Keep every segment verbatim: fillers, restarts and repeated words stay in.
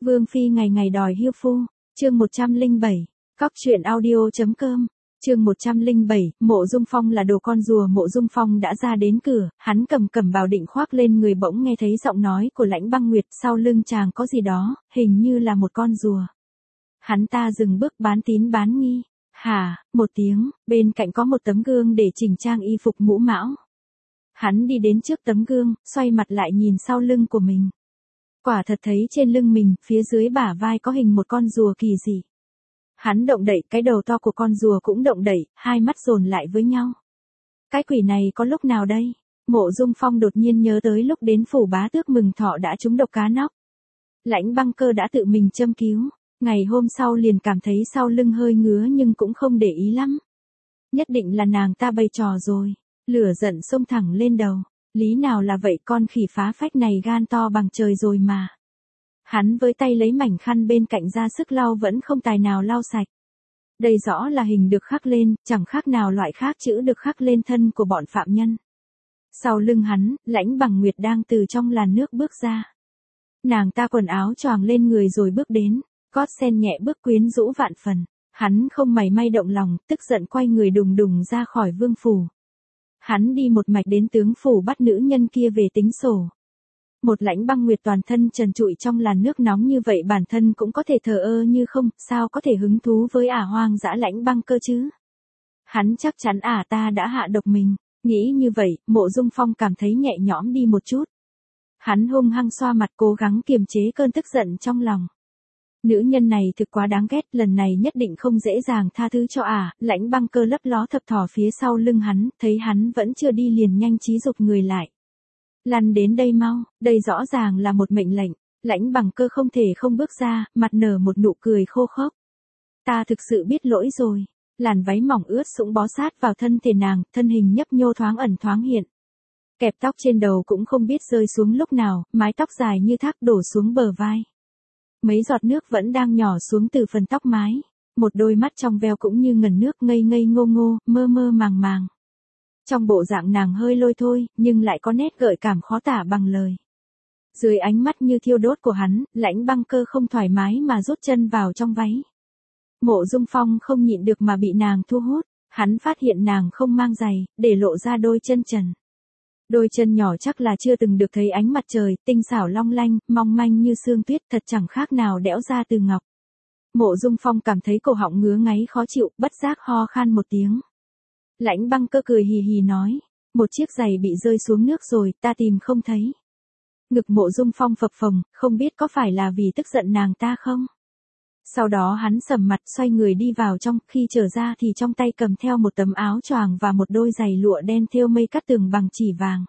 Vương phi ngày ngày đòi hiêu phu, chương một trăm lẻ bảy, cóc truyện audio.com, chương một trăm lẻ bảy, Mộ Dung Phong là đồ con rùa. Mộ Dung Phong đã ra đến cửa, hắn cầm cẩm bào định khoác lên người, bỗng nghe thấy giọng nói của Lãnh Băng Nguyệt, sau lưng chàng có gì đó, hình như là một con rùa. Hắn ta dừng bước, bán tín bán nghi. Hả, một tiếng, bên cạnh có một tấm gương để chỉnh trang y phục mũ mão. Hắn đi đến trước tấm gương, xoay mặt lại nhìn sau lưng của mình. Quả thật thấy trên lưng mình, phía dưới bả vai có hình một con rùa kỳ dị. Hắn động đậy, cái đầu to của con rùa cũng động đậy, hai mắt dồn lại với nhau. Cái quỷ này có lúc nào đây? Mộ Dung Phong đột nhiên nhớ tới lúc đến phủ bá tước mừng thọ đã trúng độc cá nóc. Lãnh Băng Cơ đã tự mình châm cứu, ngày hôm sau liền cảm thấy sau lưng hơi ngứa nhưng cũng không để ý lắm. Nhất định là nàng ta bày trò rồi, lửa giận xông thẳng lên đầu. Lý nào là vậy, con khỉ phá phách này gan to bằng trời rồi mà. Hắn với tay lấy mảnh khăn bên cạnh ra sức lau vẫn không tài nào lau sạch. Đây rõ là hình được khắc lên, chẳng khác nào loại khác chữ được khắc lên thân của bọn phạm nhân. Sau lưng hắn, Lãnh Bằng Nguyệt đang từ trong làn nước bước ra. Nàng ta quần áo choàng lên người rồi bước đến, gót sen nhẹ bước quyến rũ vạn phần. Hắn không mảy may động lòng, tức giận quay người đùng đùng ra khỏi vương phủ. Hắn đi một mạch đến tướng phủ bắt nữ nhân kia về tính sổ. Một Lãnh Băng Nguyệt toàn thân trần trụi trong làn nước nóng như vậy, bản thân cũng có thể thờ ơ như không, sao có thể hứng thú với ả hoang dã Lãnh Băng Cơ chứ? Hắn chắc chắn ả ta đã hạ độc mình, nghĩ như vậy, Mộ Dung Phong cảm thấy nhẹ nhõm đi một chút. Hắn hung hăng xoa mặt, cố gắng kiềm chế cơn tức giận trong lòng. Nữ nhân này thực quá đáng ghét, lần này nhất định không dễ dàng tha thứ cho ả. Lãnh Băng Cơ lấp ló thập thò phía sau lưng hắn, thấy hắn vẫn chưa đi liền nhanh trí giục người lại. Lăn đến đây mau, đây rõ ràng là một mệnh lệnh. Lãnh Băng Cơ không thể không bước ra, mặt nở một nụ cười khô khốc. Ta thực sự biết lỗi rồi. Làn váy mỏng ướt sũng bó sát vào thân thể nàng, thân hình nhấp nhô thoáng ẩn thoáng hiện. Kẹp tóc trên đầu cũng không biết rơi xuống lúc nào, mái tóc dài như thác đổ xuống bờ vai. Mấy giọt nước vẫn đang nhỏ xuống từ phần tóc mái. Một đôi mắt trong veo cũng như ngần nước, ngây ngây ngô ngô, mơ mơ màng màng. Trong bộ dạng nàng hơi lôi thôi, nhưng lại có nét gợi cảm khó tả bằng lời. Dưới ánh mắt như thiêu đốt của hắn, Lãnh Băng Cơ không thoải mái mà rút chân vào trong váy. Mộ Dung Phong không nhịn được mà bị nàng thu hút. Hắn phát hiện nàng không mang giày, để lộ ra đôi chân trần. Đôi chân nhỏ chắc là chưa từng được thấy ánh mặt trời, tinh xảo long lanh, mong manh như sương tuyết, thật chẳng khác nào đẽo ra từ ngọc. Mộ Dung Phong cảm thấy cổ họng ngứa ngáy khó chịu, bất giác ho khan một tiếng. Lãnh Băng Cơ cười hì hì nói, một chiếc giày bị rơi xuống nước rồi, ta tìm không thấy. Ngực Mộ Dung Phong phập phồng, không biết có phải là vì tức giận nàng ta không? Sau đó hắn sầm mặt xoay người đi vào trong, khi trở ra thì trong tay cầm theo một tấm áo choàng và một đôi giày lụa đen thêu mây cắt tường bằng chỉ vàng.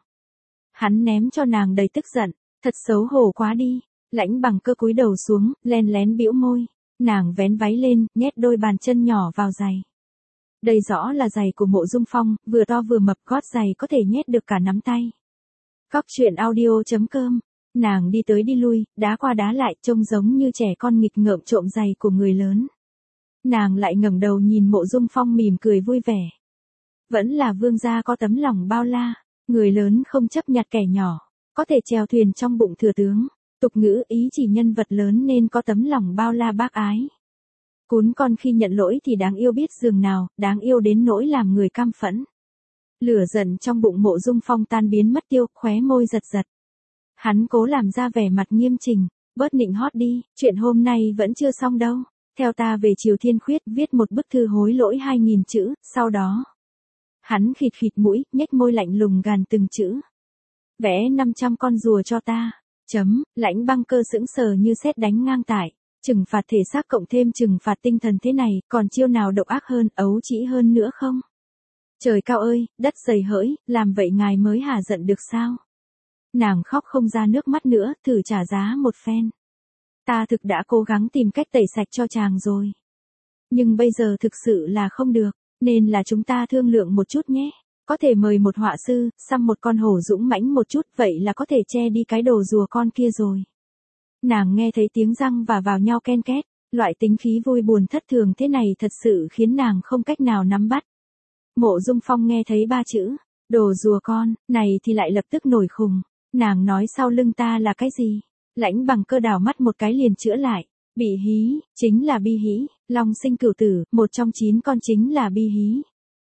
Hắn ném cho nàng đầy tức giận, thật xấu hổ quá đi. Lãnh Băng Cơ cúi đầu xuống, len lén bĩu môi. Nàng vén váy lên, nhét đôi bàn chân nhỏ vào giày. Đây rõ là giày của Mộ Dung Phong, vừa to vừa mập, gót giày có thể nhét được cả nắm tay. Cóc truyện audio.com. Nàng đi tới đi lui, đá qua đá lại, trông giống như trẻ con nghịch ngợm trộm giày của người lớn. Nàng lại ngẩng đầu nhìn Mộ Dung Phong mỉm cười vui vẻ. Vẫn là vương gia có tấm lòng bao la, người lớn không chấp nhặt kẻ nhỏ, có thể chèo thuyền trong bụng thừa tướng. Tục ngữ ý chỉ nhân vật lớn nên có tấm lòng bao la bác ái. Cún con khi nhận lỗi thì đáng yêu biết dường nào, đáng yêu đến nỗi làm người căm phẫn. Lửa giận trong bụng Mộ Dung Phong tan biến mất tiêu, khóe môi giật giật. Hắn cố làm ra vẻ mặt nghiêm chỉnh, bớt nịnh hót đi, chuyện hôm nay vẫn chưa xong đâu. Theo ta về Triều Thiên Khuyết, viết một bức thư hối lỗi hai nghìn chữ, sau đó. Hắn khịt khịt mũi, nhếch môi lạnh lùng gàn từng chữ. Vẽ năm trăm con rùa cho ta. Chấm, Lãnh Băng Cơ sững sờ như sét đánh ngang tại. Trừng phạt thể xác cộng thêm trừng phạt tinh thần thế này, còn chiêu nào độc ác hơn, ấu trĩ hơn nữa không? Trời cao ơi, đất dày hỡi, làm vậy ngài mới hả giận được sao? Nàng khóc không ra nước mắt nữa, thử trả giá một phen. Ta thực đã cố gắng tìm cách tẩy sạch cho chàng rồi. Nhưng bây giờ thực sự là không được, nên là chúng ta thương lượng một chút nhé. Có thể mời một họa sư, xăm một con hổ dũng mãnh một chút, vậy là có thể che đi cái đồ rùa con kia rồi. Nàng nghe thấy tiếng răng và vào nhau ken két, loại tính khí vui buồn thất thường thế này thật sự khiến nàng không cách nào nắm bắt. Mộ Dung Phong nghe thấy ba chữ, đồ rùa con, này thì lại lập tức nổi khùng. Nàng nói sau lưng ta là cái gì? Lãnh Bằng Cơ đảo mắt một cái liền chữa lại. Bị hí, chính là bi hí, long sinh cửu tử, một trong chín con chính là bi hí.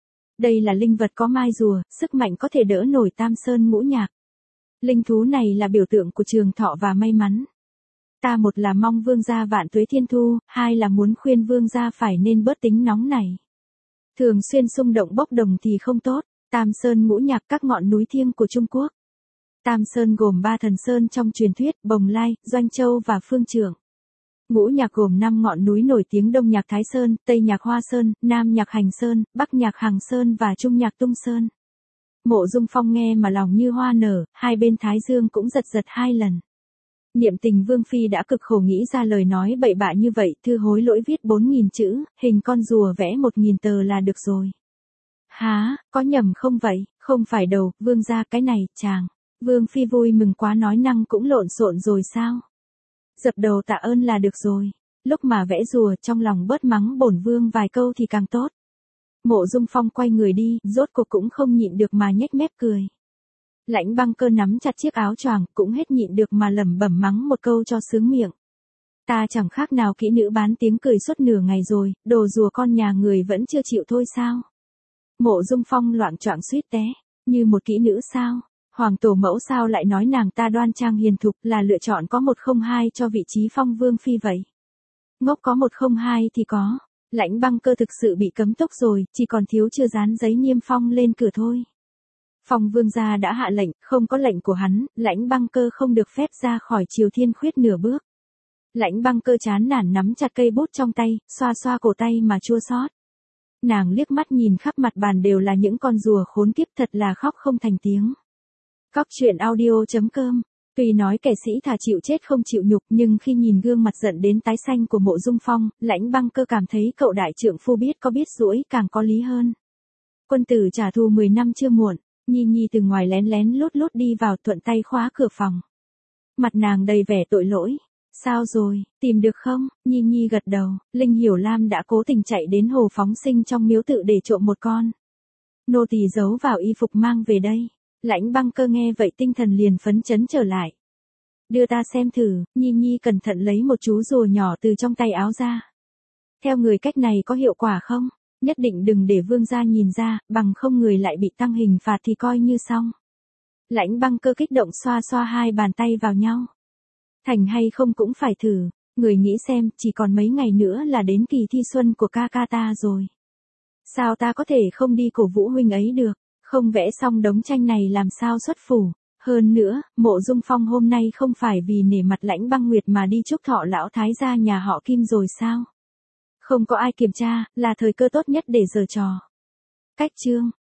Đây là linh vật có mai rùa, sức mạnh có thể đỡ nổi Tam Sơn ngũ nhạc. Linh thú này là biểu tượng của trường thọ và may mắn. Ta một là mong vương gia vạn tuế thiên thu, hai là muốn khuyên vương gia phải nên bớt tính nóng này. Thường xuyên xung động bốc đồng thì không tốt. Tam Sơn ngũ nhạc các ngọn núi thiêng của Trung Quốc. Tam Sơn gồm ba thần sơn trong truyền thuyết, Bồng Lai, Doanh Châu và Phương Trượng. Ngũ nhạc gồm năm ngọn núi nổi tiếng: Đông nhạc Thái Sơn, Tây nhạc Hoa Sơn, Nam nhạc Hành Sơn, Bắc nhạc Hằng Sơn và Trung nhạc Tung Sơn. Mộ Dung Phong nghe mà lòng như hoa nở, hai bên thái dương cũng giật giật hai lần. Niệm Tình Vương phi đã cực khổ nghĩ ra lời nói bậy bạ như vậy, thư hối lỗi viết bốn nghìn chữ, hình con rùa vẽ một nghìn tờ là được rồi. Há, có nhầm không vậy? Không phải đầu, vương gia cái này, chàng. Vương phi vui mừng quá nói năng cũng lộn xộn rồi sao? Dập đầu tạ ơn là được rồi. Lúc mà vẽ rùa trong lòng bớt mắng bổn vương vài câu thì càng tốt. Mộ Dung Phong quay người đi, rốt cuộc cũng không nhịn được mà nhếch mép cười. Lãnh Băng Cơ nắm chặt chiếc áo choàng, cũng hết nhịn được mà lẩm bẩm mắng một câu cho sướng miệng. Ta chẳng khác nào kỹ nữ bán tiếng cười suốt nửa ngày rồi, đồ rùa con nhà người vẫn chưa chịu thôi sao? Mộ Dung Phong loạng choạng suýt té, như một kỹ nữ sao? Hoàng tổ mẫu sao lại nói nàng ta đoan trang hiền thục là lựa chọn có một không hai cho vị trí phong vương phi vậy? Ngốc có một không hai thì có. Lãnh Băng Cơ thực sự bị cấm túc rồi, chỉ còn thiếu chưa dán giấy niêm phong lên cửa thôi. Phong vương gia đã hạ lệnh, không có lệnh của hắn, Lãnh Băng Cơ không được phép ra khỏi Triều Thiên Khuyết nửa bước. Lãnh Băng Cơ chán nản nắm chặt cây bút trong tay, xoa xoa cổ tay mà chua xót. Nàng liếc mắt nhìn khắp mặt bàn đều là những con rùa khốn kiếp, thật là khóc không thành tiếng. Cóc truyện audio chấm com. Tuy nói kẻ sĩ thà chịu chết không chịu nhục, nhưng khi nhìn gương mặt giận đến tái xanh của Mộ Dung Phong, Lãnh Băng Cơ cảm thấy cậu đại trượng phu biết có biết giũi càng có lý hơn. Quân tử trả thù mười năm chưa muộn. Nhi Nhi từ ngoài lén lén lút lút đi vào, thuận tay khóa cửa phòng. Mặt nàng đầy vẻ tội lỗi. Sao rồi, tìm được không? Nhi Nhi gật đầu. Linh Hiểu Lam đã cố tình chạy đến hồ phóng sinh trong miếu tự để trộm một con. Nô tỳ giấu vào y phục mang về đây. Lãnh Băng Cơ nghe vậy tinh thần liền phấn chấn trở lại. Đưa ta xem thử. Nhi Nhi cẩn thận lấy một chú rùa nhỏ từ trong tay áo ra. Theo người cách này có hiệu quả không? Nhất định đừng để vương gia nhìn ra, bằng không người lại bị tăng hình phạt thì coi như xong. Lãnh Băng Cơ kích động xoa xoa hai bàn tay vào nhau. Thành hay không cũng phải thử. Người nghĩ xem, chỉ còn mấy ngày nữa là đến kỳ thi xuân của ca ca ta rồi. Sao ta có thể không đi cổ vũ huynh ấy được? Không vẽ xong đống tranh này làm sao xuất phủ? Hơn nữa, Mộ Dung Phong hôm nay không phải vì nể mặt Lãnh Băng Nguyệt mà đi chúc thọ lão thái gia nhà họ Kim rồi sao? Không có ai kiểm tra, là thời cơ tốt nhất để giở trò. Cách chương